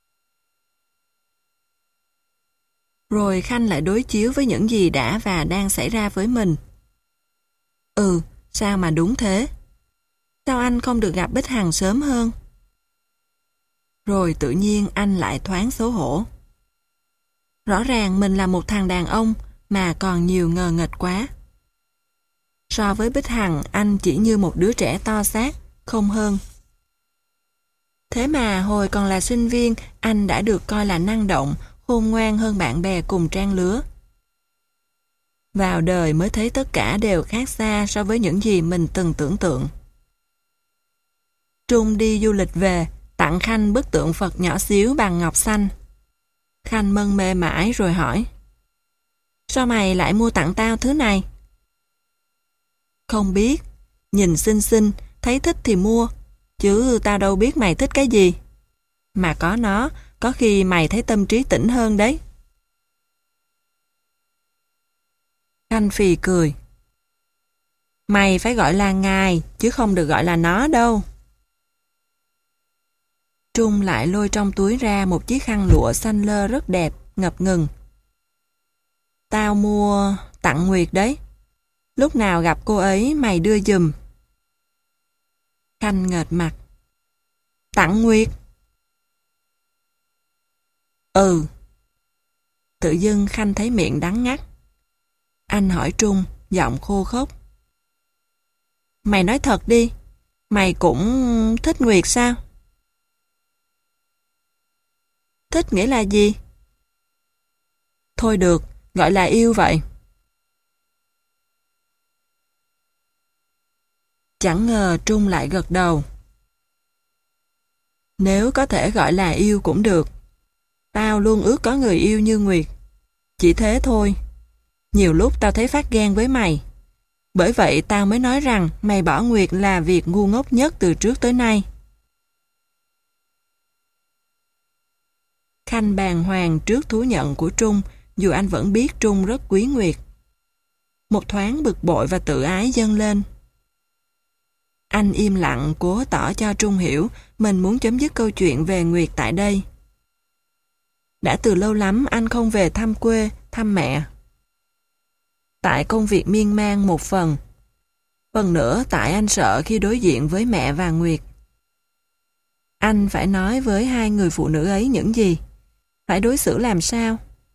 Rồi Khanh lại đối chiếu với những gì đã và đang xảy ra với mình. Ừ, sao mà đúng thế? Sao anh không được gặp Bích Hằng sớm hơn? Rồi tự nhiên anh lại thoáng xấu hổ. Rõ ràng mình là một thằng đàn ông mà còn nhiều ngờ nghệch quá. So với Bích Hằng, anh chỉ như một đứa trẻ to xác, không hơn. Thế mà hồi còn là sinh viên, anh đã được coi là năng động, khôn ngoan hơn bạn bè cùng trang lứa. Vào đời mới thấy tất cả đều khác xa so với những gì mình từng tưởng tượng. Trung đi du lịch về, tặng Khanh bức tượng Phật nhỏ xíu bằng ngọc xanh. Khanh mân mê mãi rồi hỏi: Sao mày lại mua tặng tao thứ này? Không biết, nhìn xinh xinh, thấy thích thì mua, chứ tao đâu biết mày thích cái gì. Mà có nó, có khi mày thấy tâm trí tỉnh hơn đấy. Khanh phì cười. Mày phải gọi là ngài, chứ không được gọi là nó đâu. Trung lại lôi trong túi ra một chiếc khăn lụa xanh lơ rất đẹp, ngập ngừng. Tao mua tặng Nguyệt đấy. Lúc nào gặp cô ấy mày đưa giùm. Khanh nghệt mặt. Tặng Nguyệt? Ừ. Tự dưng Khanh thấy miệng đắng ngắt. Anh hỏi Trung, giọng khô khốc. Mày nói thật đi, mày cũng thích Nguyệt sao? Thích nghĩa là gì? Thôi được, gọi là yêu vậy. Chẳng ngờ Trung lại gật đầu. Nếu có thể gọi là yêu cũng được. Tao luôn ước có người yêu như Nguyệt. Chỉ thế thôi. Nhiều lúc tao thấy phát ghen với mày. Bởi vậy tao mới nói rằng mày bỏ Nguyệt là việc ngu ngốc nhất từ trước tới nay. Khanh bàng hoàng trước thú nhận của Trung, dù anh vẫn biết Trung rất quý Nguyệt. Một thoáng bực bội và tự ái dâng lên. Anh im lặng cố tỏ cho Trung hiểu mình muốn chấm dứt câu chuyện về Nguyệt tại đây. Đã từ lâu lắm anh không về thăm quê, thăm mẹ. Tại công việc miên man một phần. Phần nữa tại anh sợ khi đối diện với mẹ và Nguyệt. Anh phải nói với hai người phụ nữ ấy những gì? Phải đối xử làm sao?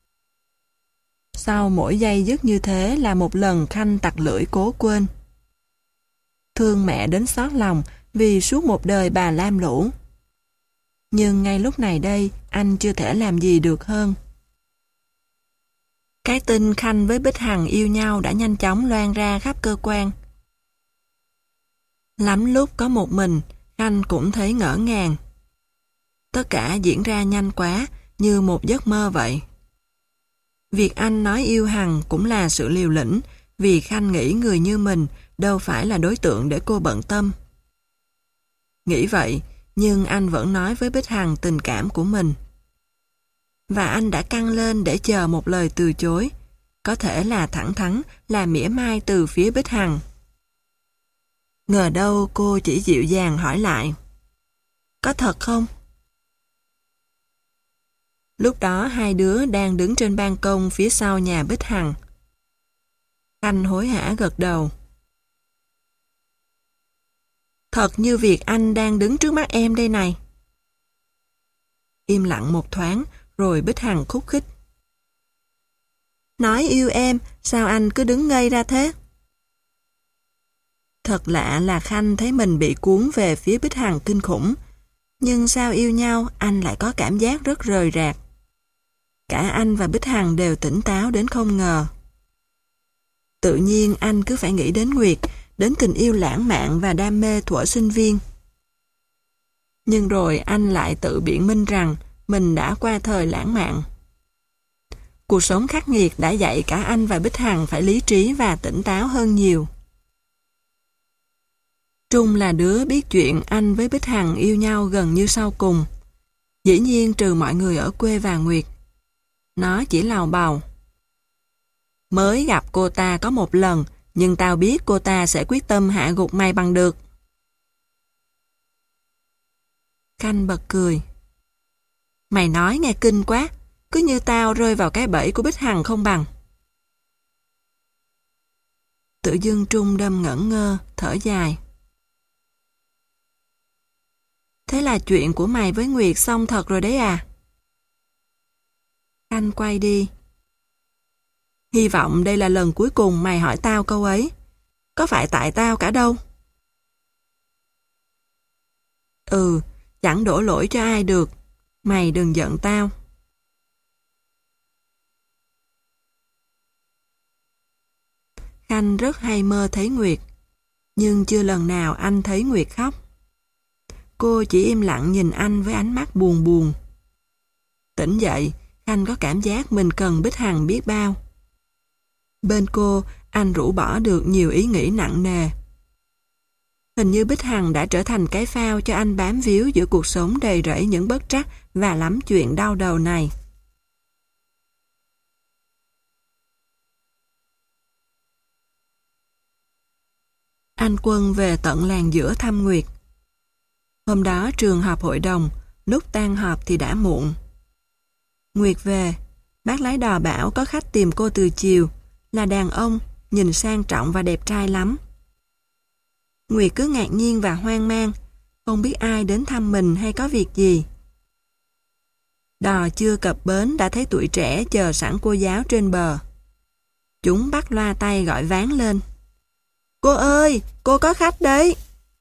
Sau mỗi giây dứt như thế là một lần Khanh tặc lưỡi cố quên. Thương mẹ đến xót lòng vì suốt một đời bà lam lũ. Nhưng ngay lúc này đây, anh chưa thể làm gì được hơn. Cái tin Khanh với Bích Hằng yêu nhau đã nhanh chóng loan ra khắp cơ quan. Lắm lúc có một mình, Khanh cũng thấy ngỡ ngàng. Tất cả diễn ra nhanh quá, như một giấc mơ vậy. Việc anh nói yêu Hằng cũng là sự liều lĩnh, vì Khanh nghĩ người như mình đâu phải là đối tượng để cô bận tâm. Nghĩ vậy, nhưng anh vẫn nói với Bích Hằng tình cảm của mình. Và anh đã căng lên để chờ một lời từ chối, có thể là thẳng thắn, là mỉa mai từ phía Bích Hằng. Ngờ đâu cô chỉ dịu dàng hỏi lại. Có thật không? Lúc đó hai đứa đang đứng trên ban công phía sau nhà Bích Hằng. Khanh hối hả gật đầu. Thật như việc anh đang đứng trước mắt em đây này. Im lặng một thoáng, rồi Bích Hằng khúc khích. Nói yêu em, sao anh cứ đứng ngây ra thế? Thật lạ là Khanh thấy mình bị cuốn về phía Bích Hằng kinh khủng, nhưng sao yêu nhau anh lại có cảm giác rất rời rạc. Cả anh và Bích Hằng đều tỉnh táo đến không ngờ. Tự nhiên anh cứ phải nghĩ đến Nguyệt, đến tình yêu lãng mạn và đam mê thuở sinh viên. Nhưng rồi anh lại tự biện minh rằng mình đã qua thời lãng mạn. Cuộc sống khắc nghiệt đã dạy cả anh và Bích Hằng phải lý trí và tỉnh táo hơn nhiều. Trung là đứa biết chuyện anh với Bích Hằng yêu nhau gần như sau cùng. Dĩ nhiên trừ mọi người ở quê và Nguyệt. Nó chỉ lào bào. Mới gặp cô ta có một lần, nhưng tao biết cô ta sẽ quyết tâm hạ gục mày bằng được. Khanh bật cười. Mày nói nghe kinh quá, cứ như tao rơi vào cái bẫy của Bích Hằng không bằng. Tự dưng Trung đâm ngẩn ngơ, thở dài. Thế là chuyện của mày với Nguyệt xong thật rồi đấy à? Khanh quay đi. Hy vọng đây là lần cuối cùng mày hỏi tao câu ấy. Có phải tại tao cả đâu. Ừ, chẳng đổ lỗi cho ai được. Mày đừng giận tao. Khanh rất hay mơ thấy Nguyệt, nhưng chưa lần nào anh thấy Nguyệt khóc. Cô chỉ im lặng nhìn anh với ánh mắt buồn buồn. Tỉnh dậy, Khanh có cảm giác mình cần Bích Hằng biết bao. Bên cô, anh rũ bỏ được nhiều ý nghĩ nặng nề. Hình như Bích Hằng đã trở thành cái phao cho anh bám víu giữa cuộc sống đầy rẫy những bất trắc và lắm chuyện đau đầu này. Anh Quân về tận làng giữa thăm Nguyệt. Hôm đó trường họp hội đồng, lúc tan họp thì đã muộn. Nguyệt về, bác lái đò bảo có khách tìm cô từ chiều, là đàn ông, nhìn sang trọng và đẹp trai lắm. Nguyệt cứ ngạc nhiên và hoang mang, không biết ai đến thăm mình hay có việc gì. Đò chưa cập bến đã thấy tụi trẻ chờ sẵn cô giáo trên bờ. Chúng bắt loa tay gọi ván lên. Cô ơi, cô có khách đấy.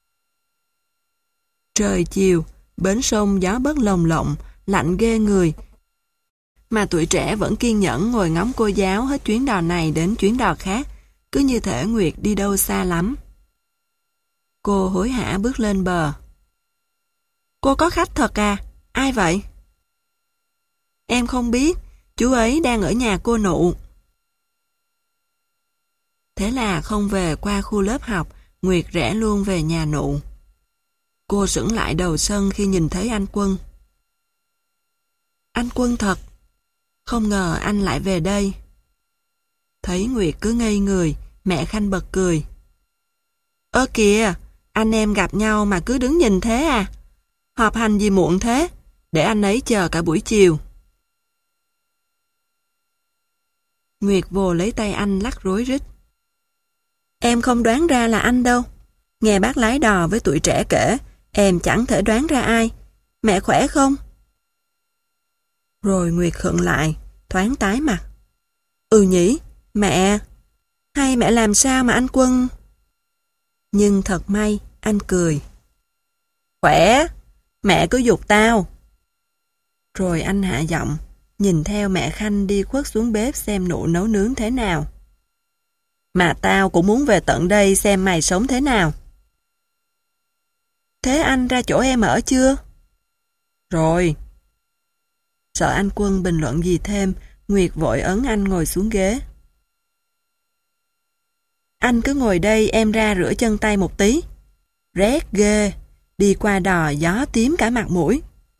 Trời chiều, bến sông gió bớt lồng lộng, lạnh ghê người. Mà tụi trẻ vẫn kiên nhẫn ngồi ngắm cô giáo hết chuyến đò này đến chuyến đò khác, cứ như thể Nguyệt đi đâu xa lắm. Cô hối hả bước lên bờ. Cô có khách thật à? Ai vậy? Em không biết, chú ấy đang ở nhà cô Nụ. Thế là không về qua khu lớp học, Nguyệt rẽ luôn về nhà Nụ. Cô sững lại đầu sân khi nhìn thấy anh Quân. Anh Quân thật. Không ngờ anh lại về đây. Thấy Nguyệt cứ ngây người, mẹ Khanh bật cười. Ơ kìa, anh em gặp nhau mà cứ đứng nhìn thế à? Họp hành gì muộn thế? Để anh ấy chờ cả buổi chiều. Nguyệt vồ lấy tay anh lắc rối rít. Em không đoán ra là anh đâu. Nghe bác lái đò với tụi trẻ kể, em chẳng thể đoán ra ai. Mẹ khỏe không? Rồi Nguyệt khựng lại, thoáng tái mặt. Ừ nhỉ, mẹ. Hay mẹ làm sao mà anh Quân... Nhưng thật may, anh cười. Khỏe, mẹ cứ giục tao. Rồi anh hạ giọng, nhìn theo mẹ Khanh đi khuất xuống bếp xem Nụ nấu nướng thế nào. Mà tao cũng muốn về tận đây xem mày sống thế nào. Thế anh ra chỗ em ở chưa? Rồi. Sợ anh Quân bình luận gì thêm, Nguyệt vội ấn anh ngồi xuống ghế. Anh cứ ngồi đây, em ra rửa chân tay một tí. Rét ghê, đi qua đò gió tím cả mặt mũi.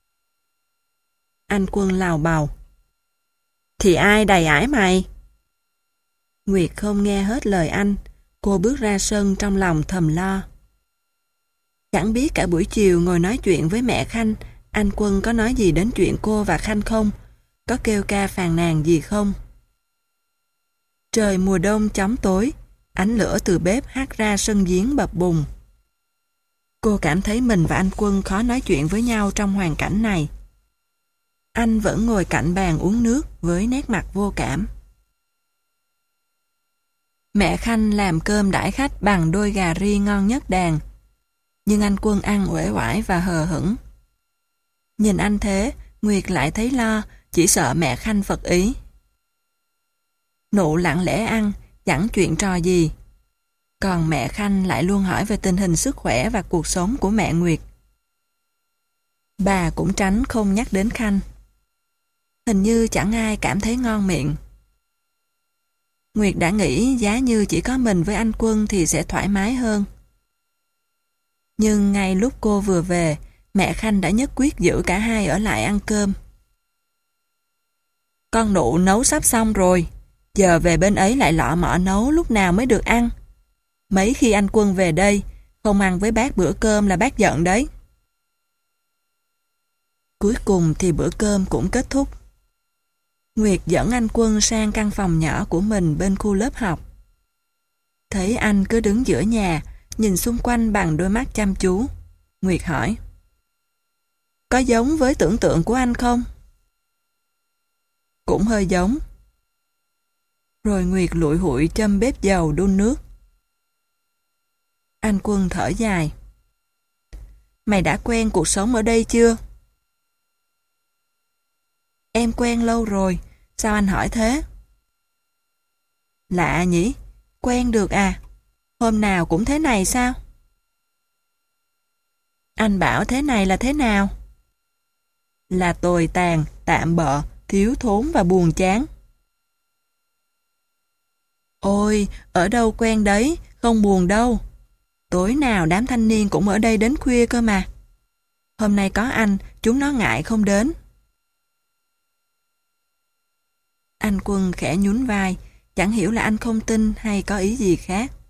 Anh Quân lào bào. Thì ai đầy ải mày? Nguyệt không nghe hết lời anh, cô bước ra sân trong lòng thầm lo. Chẳng biết cả buổi chiều ngồi nói chuyện với mẹ Khanh, anh Quân có nói gì đến chuyện cô và Khanh không? Có kêu ca phàn nàn gì không? Trời mùa đông chóng tối, ánh lửa từ bếp hắt ra sân giếng bập bùng. Cô cảm thấy mình và anh Quân khó nói chuyện với nhau trong hoàn cảnh này. Anh vẫn ngồi cạnh bàn uống nước với nét mặt vô cảm. Mẹ Khanh làm cơm đãi khách bằng đôi gà ri ngon nhất đàn. Nhưng anh Quân ăn uể oải và hờ hững. Nhìn anh thế, Nguyệt lại thấy lo, chỉ sợ mẹ Khanh phật ý. Nụ lặng lẽ ăn, chẳng chuyện trò gì. Còn mẹ Khanh lại luôn hỏi về tình hình sức khỏe và cuộc sống của mẹ Nguyệt. Bà cũng tránh không nhắc đến Khanh. Hình như chẳng ai cảm thấy ngon miệng. Nguyệt đã nghĩ giá như chỉ có mình với anh Quân thì sẽ thoải mái hơn. Nhưng ngay lúc cô vừa về, mẹ Khanh đã nhất quyết giữ cả hai ở lại ăn cơm. Con Nụ nấu sắp xong rồi, giờ về bên ấy lại lọ mọ nấu lúc nào mới được ăn. Mấy khi anh Quân về đây, không ăn với bác bữa cơm là bác giận đấy. Cuối cùng thì bữa cơm cũng kết thúc. Nguyệt dẫn anh Quân sang căn phòng nhỏ của mình bên khu lớp học. Thấy anh cứ đứng giữa nhà, nhìn xung quanh bằng đôi mắt chăm chú. Nguyệt hỏi: Có giống với tưởng tượng của anh không? Cũng hơi giống. Rồi Nguyệt lụi hụi châm bếp dầu đun nước. Anh Quân thở dài: Mày đã quen cuộc sống ở đây chưa? Em quen lâu rồi, sao anh hỏi thế? Lạ nhỉ, quen được à? Hôm nào cũng thế này sao? Anh bảo thế này là thế nào? Là tồi tàn, tạm bợ, thiếu thốn và buồn chán. Ôi, ở đâu quen đấy, không buồn đâu. Tối nào đám thanh niên cũng ở đây đến khuya cơ mà. Hôm nay có anh, chúng nó ngại không đến. Anh Quân khẽ nhún vai, chẳng hiểu là anh không tin hay có ý gì khác.